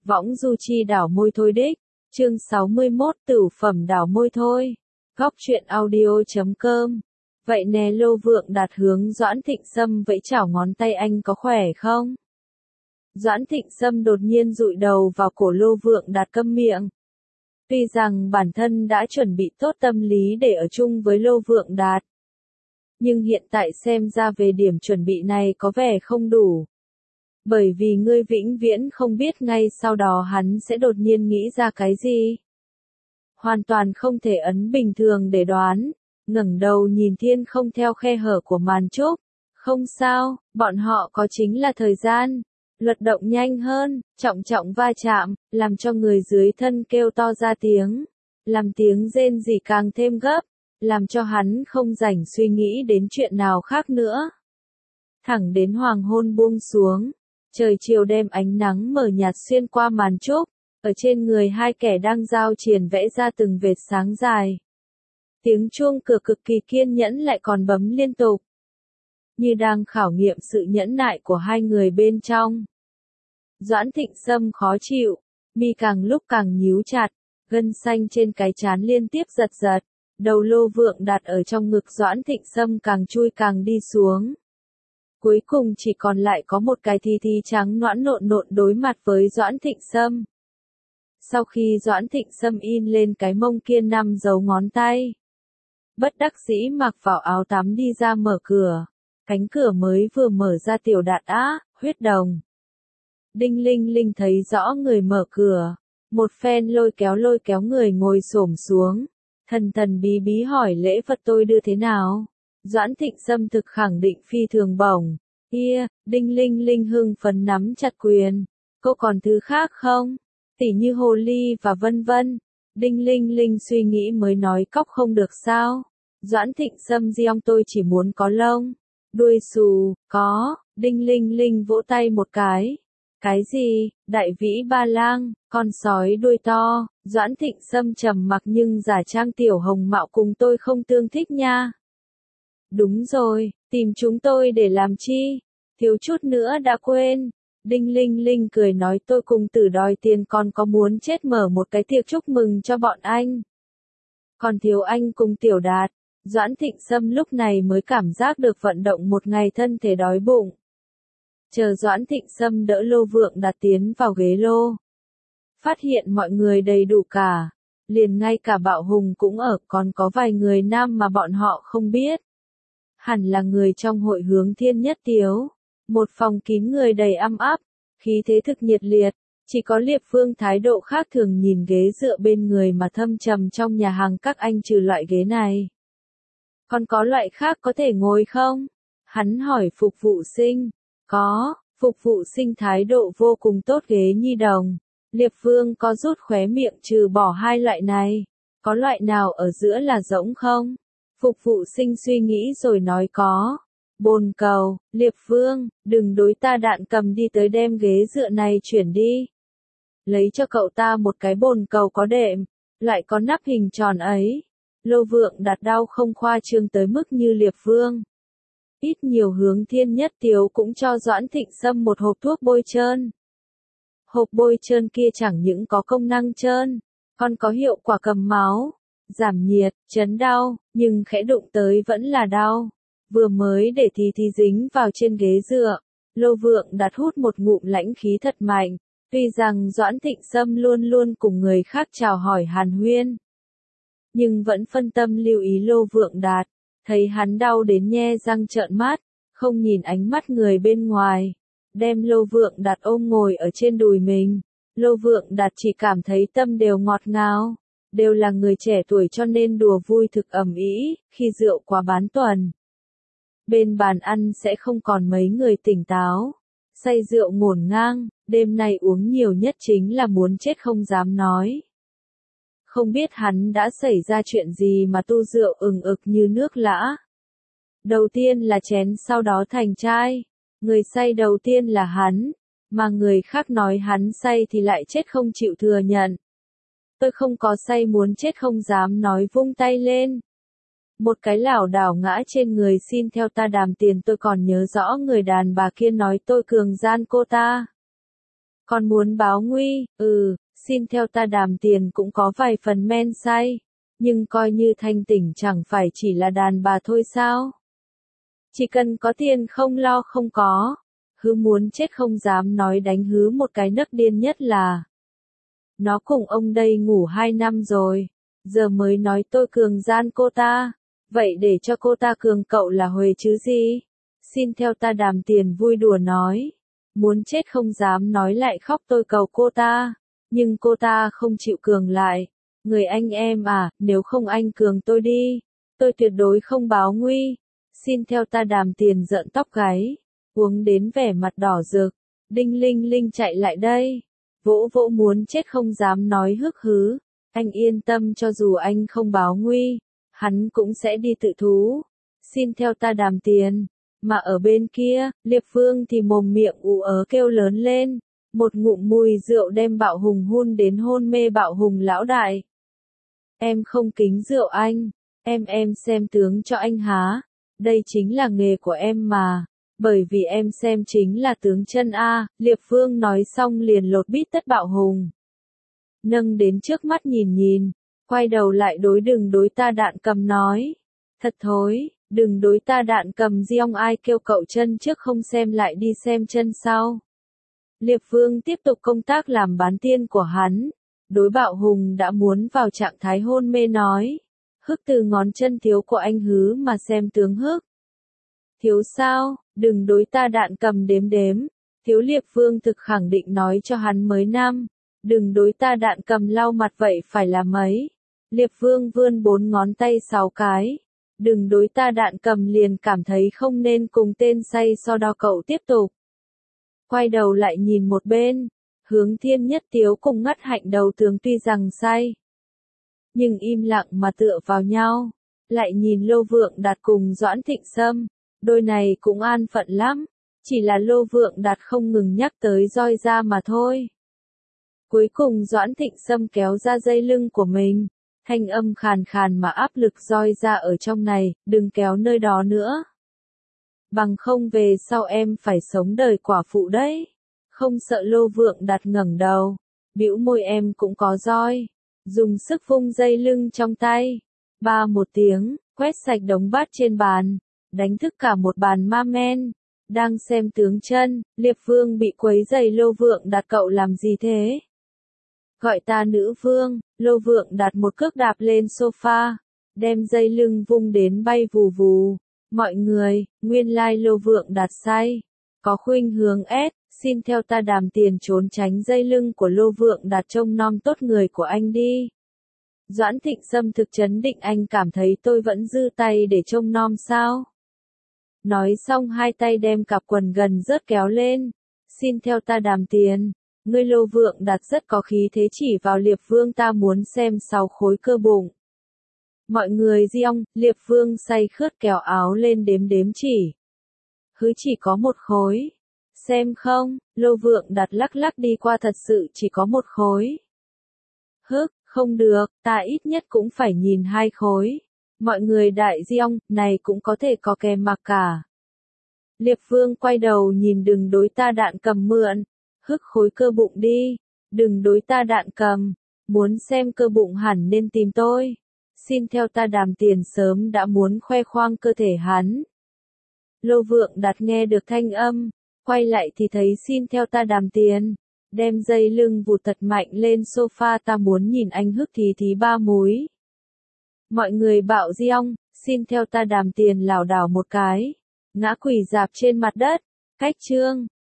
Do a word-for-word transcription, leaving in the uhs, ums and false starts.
Võng du chi đảo môi thôi đích. Chương sáu mươi mốt Tửu phẩm đảo môi thôi. Góc truyện audio chấm com. Vậy nè Lô Vượng Đạt hướng Doãn Thịnh Sâm vẫy chảo ngón tay, anh có khỏe không? Doãn Thịnh Sâm đột nhiên dụi đầu vào cổ Lô Vượng Đạt, câm miệng. Tuy rằng bản thân đã chuẩn bị tốt tâm lý để ở chung với Lô Vượng Đạt, nhưng hiện tại xem ra về điểm chuẩn bị này có vẻ không đủ. Bởi vì ngươi vĩnh viễn không biết ngay sau đó hắn sẽ đột nhiên nghĩ ra cái gì. Hoàn toàn không thể ấn bình thường để đoán. Ngẩng đầu nhìn thiên không theo khe hở của màn trúc. Không sao, bọn họ có chính là thời gian. Luật động nhanh hơn, trọng trọng va chạm, làm cho người dưới thân kêu to ra tiếng. Làm tiếng rên rỉ càng thêm gấp, làm cho hắn không rảnh suy nghĩ đến chuyện nào khác nữa. Thẳng đến hoàng hôn buông xuống. Trời chiều đem ánh nắng mờ nhạt xuyên qua màn trúc, ở trên người hai kẻ đang giao triền vẽ ra từng vệt sáng dài. Tiếng chuông cửa cực kỳ kiên nhẫn lại còn bấm liên tục, như đang khảo nghiệm sự nhẫn nại của hai người bên trong. Doãn Thịnh Sâm khó chịu, mi càng lúc càng nhíu chặt, gân xanh trên cái trán liên tiếp giật giật, đầu Lô Vượng Đạt ở trong ngực Doãn Thịnh Sâm càng chui càng đi xuống. Cuối cùng chỉ còn lại có một cái thi thi trắng nõn nộn nộn đối mặt với Doãn Thịnh Sâm. Sau khi Doãn Thịnh Sâm in lên cái mông kia năm dấu ngón tay, bất đắc dĩ mặc vào áo tắm đi ra mở cửa. Cánh cửa mới vừa mở ra, Tiểu Đạt á, huyết đồng. Đinh Linh Linh thấy rõ người mở cửa, một phen lôi kéo lôi kéo người ngồi xổm xuống, thần thần bí bí hỏi lễ vật tôi đưa thế nào. Doãn Thịnh Sâm thực khẳng định phi thường bổng. Kia, Đinh Linh Linh hưng phấn nắm chặt quyền. Cô còn thứ khác không? Tỉ như hồ ly và vân vân. Đinh Linh Linh suy nghĩ mới nói, cóc không được sao? Doãn Thịnh Sâm giong, tôi chỉ muốn có lông. Đuôi xù, có. Đinh Linh Linh vỗ tay một cái. Cái gì? Đại vĩ ba lang, con sói đuôi to. Doãn Thịnh Sâm trầm mặc nhưng giả trang tiểu hồng mạo cùng tôi không tương thích nha. Đúng rồi, tìm chúng tôi để làm chi? Thiếu chút nữa đã quên. Đinh Linh Linh cười nói, tôi cùng Tử đòi tiền, còn có muốn chết mở một cái tiệc chúc mừng cho bọn anh. Còn thiếu anh cùng Tiểu Đạt. Doãn Thịnh Sâm lúc này mới cảm giác được vận động một ngày thân thể đói bụng. Chờ Doãn Thịnh Sâm đỡ Lô Vượng Đạt tiến vào ghế lô. Phát hiện mọi người đầy đủ cả. Liền ngay cả Bạo Hùng cũng ở, còn có vài người nam mà bọn họ không biết. Hẳn là người trong hội hướng thiên nhất tiếu. Một phòng kín người đầy âm áp, khí thế thực nhiệt liệt. Chỉ có Liệp Phương thái độ khác thường, nhìn ghế dựa bên người mà thâm trầm trong nhà hàng các anh, trừ loại ghế này. Còn có loại khác có thể ngồi không? Hắn hỏi phục vụ sinh. Có, phục vụ sinh thái độ vô cùng tốt, ghế nhi đồng. Liệp Phương có rút khóe miệng, trừ bỏ hai loại này. Có loại nào ở giữa là rỗng không? Phục vụ sinh suy nghĩ rồi nói có. Bồn cầu. Liệp Phương, đừng đối ta đạn, cầm đi tới đem ghế dựa này chuyển đi. Lấy cho cậu ta một cái bồn cầu có đệm, lại có nắp hình tròn ấy. Lô Vượng Đạt đau không khoa trương tới mức như Liệp Phương. Ít nhiều hướng thiên nhất tiếu cũng cho Doãn Thịnh Sâm một hộp thuốc bôi trơn. Hộp bôi trơn kia chẳng những có công năng trơn, còn có hiệu quả cầm máu, giảm nhiệt, chấn đau, nhưng khẽ đụng tới vẫn là đau. Vừa mới để thì thì dính vào trên ghế dựa, Lô Vượng Đạt hút một ngụm lãnh khí thật mạnh. Tuy rằng Doãn Thịnh Sâm luôn luôn cùng người khác chào hỏi hàn huyên, nhưng vẫn phân tâm lưu ý Lô Vượng Đạt. Thấy hắn đau đến nhe răng trợn mắt, không nhìn ánh mắt người bên ngoài, đem Lô Vượng Đạt ôm ngồi ở trên đùi mình. Lô Vượng Đạt chỉ cảm thấy tâm đều ngọt ngào. Đều là người trẻ tuổi cho nên đùa vui thực ầm ĩ, khi rượu quá bán tuần. Bên bàn ăn sẽ không còn mấy người tỉnh táo. Say rượu ngổn ngang, đêm nay uống nhiều nhất chính là muốn chết không dám nói. Không biết hắn đã xảy ra chuyện gì mà tu rượu ừng ực như nước lã. Đầu tiên là chén, sau đó thành chai. Người say đầu tiên là hắn, mà người khác nói hắn say thì lại chết không chịu thừa nhận. Tôi không có say, muốn chết không dám nói, vung tay lên. Một cái lảo đảo ngã trên người, xin theo ta đàm tiền. Tôi còn nhớ rõ người đàn bà kia nói tôi cường gian cô ta. Còn muốn báo nguy, ừ, xin theo ta đàm tiền cũng có vài phần men say, nhưng coi như thanh tỉnh chẳng phải chỉ là đàn bà thôi sao? Chỉ cần có tiền không lo không có, hứ muốn chết không dám nói đánh hứ một cái nấc điên nhất là. Nó cùng ông đây ngủ hai năm rồi, giờ mới nói tôi cường gian cô ta, vậy để cho cô ta cường cậu là huề chứ gì? Xin theo ta đàm tiền vui đùa nói, muốn chết không dám nói lại khóc tôi cầu cô ta, nhưng cô ta không chịu cường lại. Người anh em à, nếu không anh cường tôi đi, tôi tuyệt đối không báo nguy. Xin theo ta đàm tiền giận tóc gáy, uống đến vẻ mặt đỏ rực, đinh linh linh chạy lại đây, vỗ vỗ muốn chết không dám nói hức hứ, anh yên tâm cho dù anh không báo nguy, hắn cũng sẽ đi tự thú. Xin theo ta đàm tiền, mà ở bên kia, Liệp Vương thì mồm miệng ú ớ kêu lớn lên, một ngụm mùi rượu đem Bạo Hùng hun đến hôn mê Bạo Hùng lão đại. Em không kính rượu anh, em em xem tướng cho anh há, đây chính là nghề của em mà, bởi vì em xem chính là tướng chân A, Liệp Vương nói xong liền lột bít tất Bạo Hùng. Nâng đến trước mắt nhìn nhìn, quay đầu lại đối đừng đối ta Đạn Cầm nói, thật thối, đừng đối ta Đạn Cầm giong ai kêu cậu chân trước không xem lại đi xem chân sau. Liệp Vương tiếp tục công tác làm bán tiên của hắn. Đối Bạo Hùng đã muốn vào trạng thái hôn mê nói, hức từ ngón chân thiếu của anh hứ mà xem tướng hức. Thiếu sao, đừng đối ta Đạn Cầm đếm đếm, thiếu Liệp Vương thực khẳng định nói cho hắn mới năm, đừng đối ta Đạn Cầm lau mặt vậy phải là mấy. Liệp Vương vươn bốn ngón tay sáu cái, đừng đối ta Đạn Cầm liền cảm thấy không nên cùng tên say so đo cậu tiếp tục. Quay đầu lại nhìn một bên. Hướng Thiên Nhất Tiếu cùng Ngất Hạnh đầu tướng tuy rằng say, nhưng im lặng mà tựa vào nhau, lại nhìn Lô Vượng Đạt cùng Doãn Thịnh Sâm, đôi này cũng an phận lắm, chỉ là Lô Vượng Đạt không ngừng nhắc tới roi ra mà thôi. Cuối cùng Doãn Thịnh Sâm kéo ra dây lưng của mình, thanh âm khàn khàn mà áp lực roi ra ở trong này, đừng kéo nơi đó nữa. Bằng không về sau em phải sống đời quả phụ đấy. Không sợ Lô Vượng Đạt ngẩng đầu, bĩu môi em cũng có roi, dùng sức vung dây lưng trong tay, ba một tiếng, quét sạch đống bát trên bàn, đánh thức cả một bàn ma men, đang xem tướng chân, Liệp Vương bị quấy giày Lô Vượng Đạt cậu làm gì thế? Gọi ta nữ vương, Lô Vượng Đạt một cước đạp lên sofa, đem dây lưng vung đến bay vù vù, mọi người, nguyên lai Lô Vượng Đạt say, có khuynh hướng ép. Xin theo ta đàm tiền trốn tránh dây lưng của Lô Vượng Đạt trông nom tốt người của anh đi. Doãn Thịnh Sâm thực chấn định anh cảm thấy tôi vẫn dư tay để trông nom sao. Nói xong hai tay đem cặp quần gần rớt kéo lên. Xin theo ta đàm tiền. Ngươi Lô Vượng Đạt rất có khí thế chỉ vào Liệp Vương ta muốn xem sáu khối cơ bụng. Mọi người giong, Liệp Vương say khướt kéo áo lên đếm đếm chỉ. Hứ chỉ có một khối. Xem không, Lô Vượng Đạt lắc lắc đi qua thật sự chỉ có một khối. Hức, không được, ta ít nhất cũng phải nhìn hai khối. Mọi người đại giong, này cũng có thể có kèm mặc cả. Liệp Vương quay đầu nhìn đừng đối ta Đạn Cầm mượn. Hức khối cơ bụng đi, đừng đối ta Đạn Cầm. Muốn xem cơ bụng hẳn nên tìm tôi. Xin theo ta đàm tiền sớm đã muốn khoe khoang cơ thể hắn. Lô Vượng Đạt nghe được thanh âm. Quay lại thì thấy xin theo ta đàm tiền, đem dây lưng vụt thật mạnh lên sofa ta muốn nhìn anh hức thì thí ba múi. Mọi người bạo giong, xin theo ta đàm tiền lảo đảo một cái, ngã quỳ dạp trên mặt đất, cách chương.